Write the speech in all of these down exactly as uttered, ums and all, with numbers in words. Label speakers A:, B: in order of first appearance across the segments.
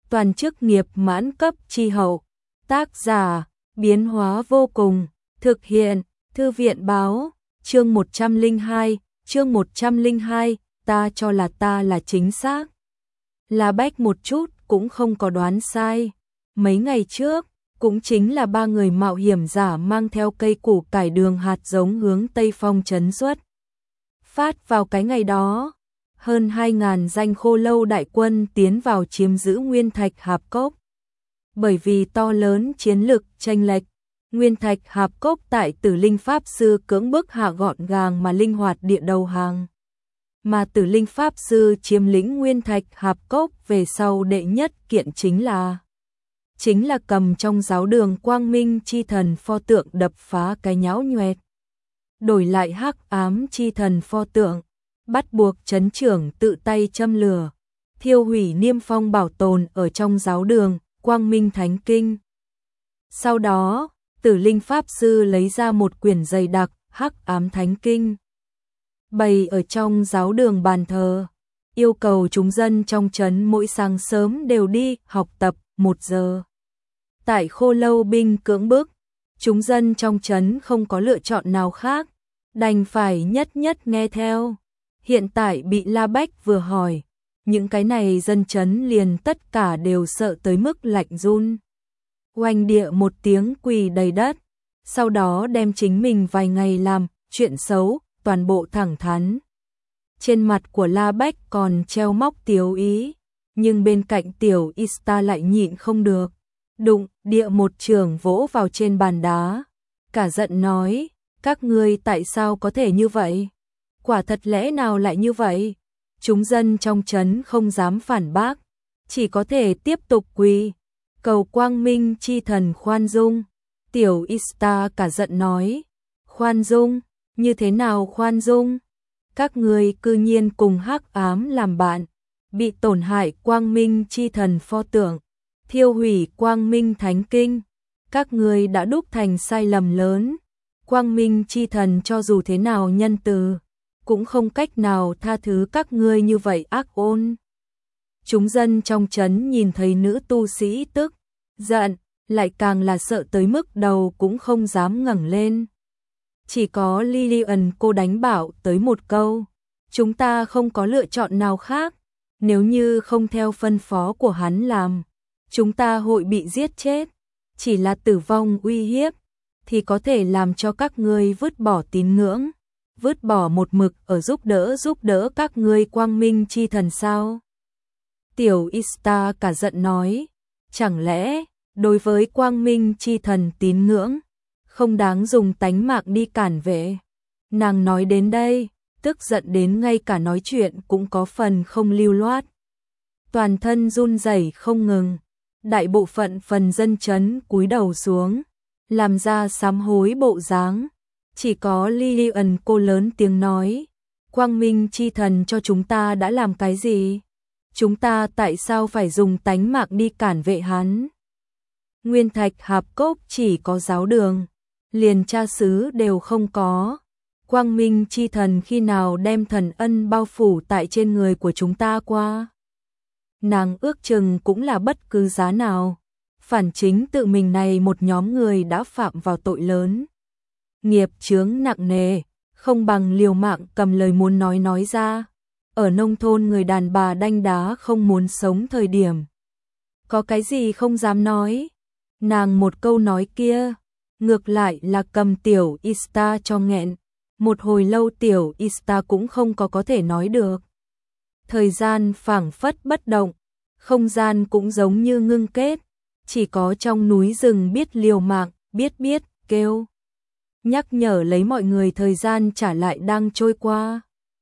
A: toàn chức nghiệp mãn cấp chi hậu, tác giả, biến hóa vô cùng, thực hiện, thư viện báo, chương một trăm lẻ hai, chương một trăm lẻ hai, ta cho là ta là chính xác. La Bách một chút cũng không có đoán sai. Mấy ngày trước, cũng chính là ba người mạo hiểm giả mang theo cây củ cải đường hạt giống hướng Tây Phong trấn xuất. Phát vào cái ngày đó, hơn hai ngàn danh Khô Lâu đại quân tiến vào chiếm giữ Nguyên Thạch Hạp Cốc. Bởi vì to lớn chiến lực chênh lệch, Nguyên Thạch Hạp Cốc tại Tử Linh Pháp Sư cưỡng bức hạ gọn gàng mà linh hoạt địa đầu hàng. Mà Tử Linh Pháp Sư chiếm lĩnh Nguyên Thạch Hạp Cốc về sau đệ nhất kiện chính là chính là cầm trong giáo đường Quang Minh chi thần pho tượng đập phá cái nhão nhoẹt. Đổi lại Hắc Ám chi thần pho tượng, bắt buộc trấn trưởng tự tay châm lửa, thiêu hủy niêm phong bảo tồn ở trong giáo đường Quang Minh Thánh Kinh. Sau đó, Tử Linh Pháp Sư lấy ra một quyển dày đặc Hắc Ám Thánh Kinh, bày ở trong giáo đường bàn thờ, yêu cầu chúng dân trong trấn mỗi sáng sớm đều đi học tập một giờ. Tại Khô Lâu binh cưỡng bức, chúng dân trong trấn không có lựa chọn nào khác, đành phải nhất nhất nghe theo. Hiện tại bị La Bách vừa hỏi, những cái này dân trấn liền tất cả đều sợ tới mức lạnh run. Oanh địa một tiếng quỳ đầy đất, sau đó đem chính mình vài ngày làm chuyện xấu, toàn bộ thẳng thắn. Trên mặt của La Bách còn treo móc tiếu ý, nhưng bên cạnh tiểu Ista lại nhịn không được. Đụng, địa một trường vỗ vào trên bàn đá, cả giận nói, các ngươi tại sao có thể như vậy? Quả thật lẽ nào lại như vậy? Chúng dân trong trấn không dám phản bác, chỉ có thể tiếp tục quỳ, cầu Quang Minh chi thần khoan dung. Tiểu Ista cả giận nói, khoan dung, như thế nào khoan dung? Các ngươi cư nhiên cùng Hắc Ám làm bạn, bị tổn hại Quang Minh chi thần pho tượng, thiêu hủy Quang Minh Thánh Kinh, các ngươi đã đúc thành sai lầm lớn. Quang Minh chi thần cho dù thế nào nhân từ, cũng không cách nào tha thứ các ngươi như vậy ác ôn. Chúng dân trong trấn nhìn thấy nữ tu sĩ tức giận, lại càng là sợ tới mức đầu cũng không dám ngẩng lên. Chỉ có Lillian cô đánh bảo tới một câu, chúng ta không có lựa chọn nào khác, nếu như không theo phân phó của hắn làm, chúng ta hội bị giết chết, chỉ là tử vong uy hiếp, thì có thể làm cho các ngươi vứt bỏ tín ngưỡng, vứt bỏ một mực ở giúp đỡ giúp đỡ các ngươi Quang Minh chi thần sao? Tiểu Ista cả giận nói, chẳng lẽ, đối với Quang Minh chi thần tín ngưỡng, không đáng dùng tánh mạng đi cản vệ. Nàng nói đến đây, tức giận đến ngay cả nói chuyện cũng có phần không lưu loát. Toàn thân run rẩy không ngừng, đại bộ phận phần dân trấn cúi đầu xuống, làm ra sám hối bộ dáng. Chỉ có Lillian cô lớn tiếng nói, Quang Minh chi thần cho chúng ta đã làm cái gì? Chúng ta tại sao phải dùng tánh mạng đi cản vệ hắn? Nguyên Thạch Hạp Cốc chỉ có giáo đường, liền cha xứ đều không có. Quang Minh chi thần khi nào đem thần ân bao phủ tại trên người của chúng ta qua? Nàng ước chừng cũng là bất cứ giá nào, phản chính tự mình này một nhóm người đã phạm vào tội lớn. Nghiệp chướng nặng nề, không bằng liều mạng cầm lời muốn nói nói ra. Ở nông thôn người đàn bà đanh đá không muốn sống thời điểm, có cái gì không dám nói. Nàng một câu nói kia, ngược lại là cầm tiểu Ista cho nghẹn. Một hồi lâu tiểu Ista cũng không có có thể nói được. Thời gian phảng phất bất động, không gian cũng giống như ngưng kết, chỉ có trong núi rừng biết liều mạng, biết biết kêu, nhắc nhở lấy mọi người thời gian trả lại đang trôi qua.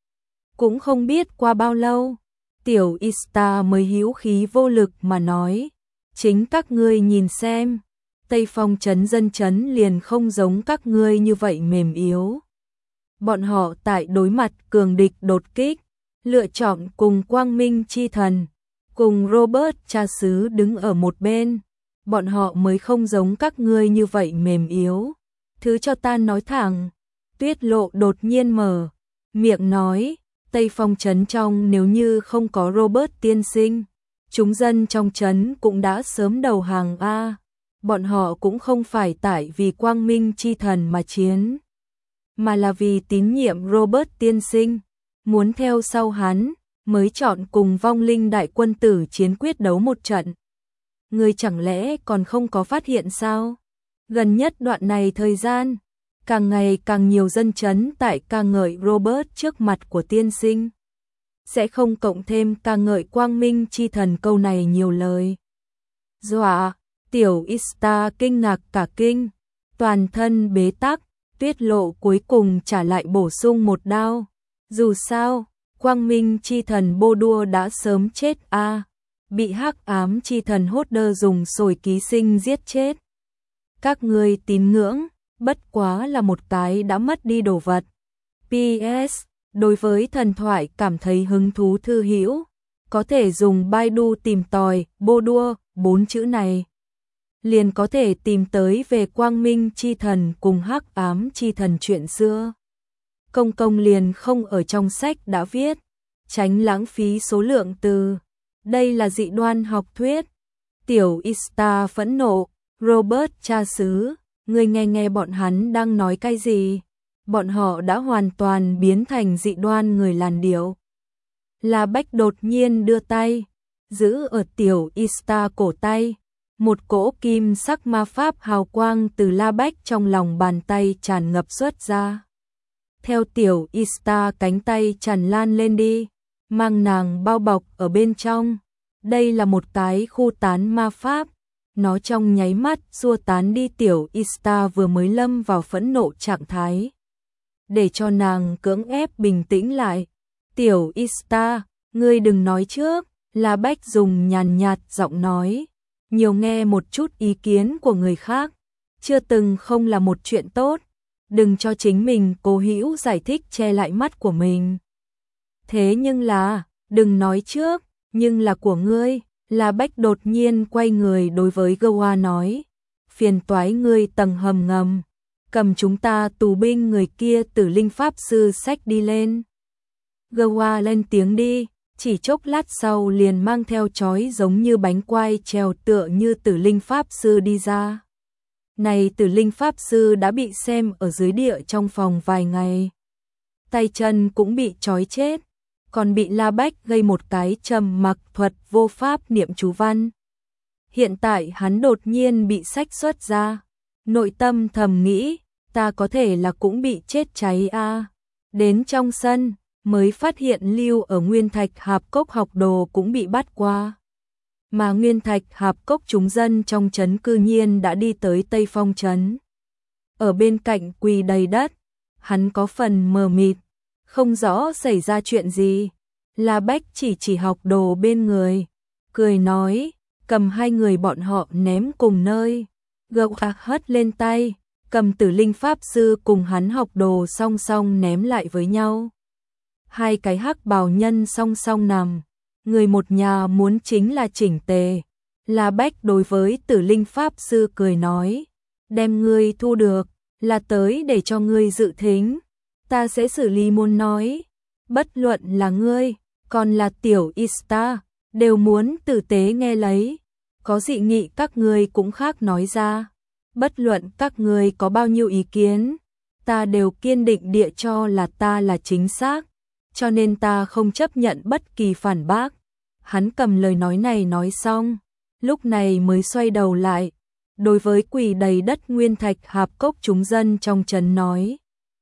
A: Cũng không biết qua bao lâu, tiểu Ista mới hữu khí vô lực mà nói, chính các ngươi nhìn xem, Tây Phong trấn dân trấn liền không giống các ngươi như vậy mềm yếu. Bọn họ tại đối mặt cường địch đột kích, lựa chọn cùng Quang Minh chi thần, cùng Robert cha xứ đứng ở một bên, bọn họ mới không giống các ngươi như vậy mềm yếu. Thứ cho ta nói thẳng. Tuyết Lộ đột nhiên mở miệng nói, Tây Phong trấn trong nếu như không có Robert tiên sinh, chúng dân trong trấn cũng đã sớm đầu hàng a. Bọn họ cũng không phải tại vì quang minh chi thần mà chiến, mà là vì tín nhiệm Robert tiên sinh, muốn theo sau hắn, mới chọn cùng vong linh đại quân tử chiến quyết đấu một trận. Người chẳng lẽ còn không có phát hiện sao? Gần nhất đoạn này thời gian, càng ngày càng nhiều dân trấn tại ca ngợi Robert trước mặt của tiên sinh. Sẽ không cộng thêm ca ngợi quang minh chi thần câu này nhiều lời. Dọa, tiểu Ista kinh ngạc cả kinh, toàn thân bế tắc, Tuyết Lộ cuối cùng trả lại bổ sung một đao. Dù sao, quang minh chi thần Bô Đua đã sớm chết a, bị hắc ám chi thần hốt đơ dùng sồi ký sinh giết chết. Các ngươi tín ngưỡng, bất quá là một cái đã mất đi đồ vật. pê ét. Đối với thần thoại cảm thấy hứng thú thư hữu, có thể dùng Baidu tìm tòi Bô Đua bốn chữ này, liền có thể tìm tới về quang minh chi thần cùng hắc ám chi thần chuyện xưa. Công công liền không ở trong sách đã viết, tránh lãng phí số lượng từ. Đây là dị đoan học thuyết. Tiểu Ista phẫn nộ, Robert cha xứ, ngươi nghe nghe bọn hắn đang nói cái gì? Bọn họ đã hoàn toàn biến thành dị đoan người làn điệu. La Bách đột nhiên đưa tay, giữ ở tiểu Ista cổ tay, một cỗ kim sắc ma pháp hào quang từ La Bách trong lòng bàn tay tràn ngập xuất ra. Theo tiểu Ista cánh tay tràn lan lên đi, mang nàng bao bọc ở bên trong. Đây là một cái khu tán ma pháp, nó trong nháy mắt xua tán đi tiểu Ista vừa mới lâm vào phẫn nộ trạng thái, để cho nàng cưỡng ép bình tĩnh lại. Tiểu Ista, ngươi đừng nói trước, La Bách dùng nhàn nhạt giọng nói, nhiều nghe một chút ý kiến của người khác, chưa từng không là một chuyện tốt, đừng cho chính mình cố hữu giải thích che lại mắt của mình. Thế nhưng là, đừng nói trước, nhưng là của ngươi. La Bách đột nhiên quay người đối với Goa nói, phiền toái ngươi tầng hầm ngầm, cầm chúng ta tù binh người kia Tử Linh Pháp Sư xách đi lên. Goa lên tiếng đi, chỉ chốc lát sau liền mang theo chói giống như bánh quai trèo tựa như Tử Linh Pháp Sư đi ra. Này Tử Linh Pháp Sư đã bị xem ở dưới địa trong phòng vài ngày, tay chân cũng bị trói chết, còn bị La Bách gây một cái trầm mặc thuật vô pháp niệm chú văn. Hiện tại hắn đột nhiên bị sách xuất ra, nội tâm thầm nghĩ, ta có thể là cũng bị chết cháy a. À. Đến trong sân, mới phát hiện lưu ở Nguyên Thạch Hạp Cốc học đồ cũng bị bắt qua. Mà Nguyên Thạch Hạp Cốc chúng dân trong trấn cư nhiên đã đi tới Tây Phong trấn. Ở bên cạnh quỳ đầy đất, hắn có phần mờ mịt, không rõ xảy ra chuyện gì. La Bách chỉ chỉ học đồ bên người, cười nói, cầm hai người bọn họ ném cùng nơi. Gậu hất lên tay, cầm Tử Linh Pháp Sư cùng hắn học đồ song song ném lại với nhau. Hai cái hắc bào nhân song song nằm, người một nhà muốn chính là chỉnh tề. La Bách đối với Tử Linh Pháp Sư cười nói, đem ngươi thu được, là tới để cho ngươi dự thính. Ta sẽ xử lý muốn nói, bất luận là ngươi, còn là tiểu Ista, đều muốn tử tế nghe lấy. Có dị nghị các ngươi cũng khác nói ra. Bất luận các ngươi có bao nhiêu ý kiến, ta đều kiên định địa cho là ta là chính xác, cho nên ta không chấp nhận bất kỳ phản bác. Hắn cầm lời nói này nói xong, lúc này mới xoay đầu lại, đối với quỳ đầy đất Nguyên Thạch Hạp Cốc chúng dân trong trấn nói,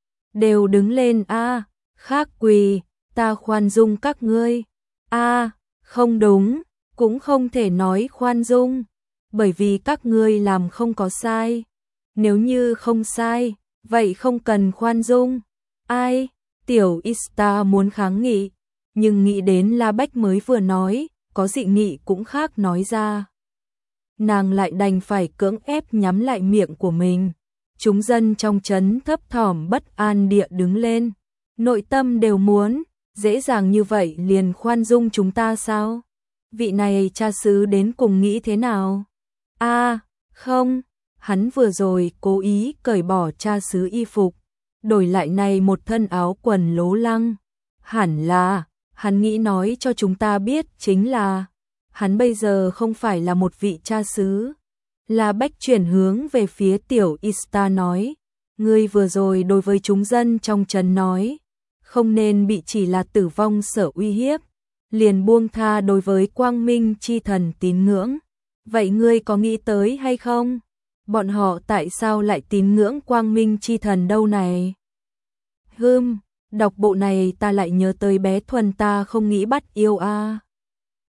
A: đều đứng lên a, khác quỳ, ta khoan dung các ngươi. A, không đúng, cũng không thể nói khoan dung, bởi vì các ngươi làm không có sai. Nếu như không sai, vậy không cần khoan dung. Ai? Tiểu Ista muốn kháng nghị, nhưng nghĩ đến La Bách mới vừa nói, có dị nghị cũng khác nói ra. Nàng lại đành phải cưỡng ép nhắm lại miệng của mình. Chúng dân trong trấn thấp thỏm bất an địa đứng lên, nội tâm đều muốn, dễ dàng như vậy liền khoan dung chúng ta sao? Vị này cha xứ đến cùng nghĩ thế nào? A, à, không, hắn vừa rồi cố ý cởi bỏ cha xứ y phục, đổi lại này một thân áo quần lố lăng. Hẳn là, hắn nghĩ nói cho chúng ta biết chính là, hắn bây giờ không phải là một vị cha xứ. La Bách chuyển hướng về phía Tiểu Ista nói, ngươi vừa rồi đối với chúng dân trong trấn nói, không nên bị chỉ là tử vong sở uy hiếp, liền buông tha đối với quang minh chi thần tín ngưỡng. Vậy ngươi có nghĩ tới hay không? Bọn họ tại sao lại tín ngưỡng quang minh chi thần đâu này? Hừm, đọc bộ này ta lại nhớ tới bé Thuần ta không nghĩ bắt yêu a.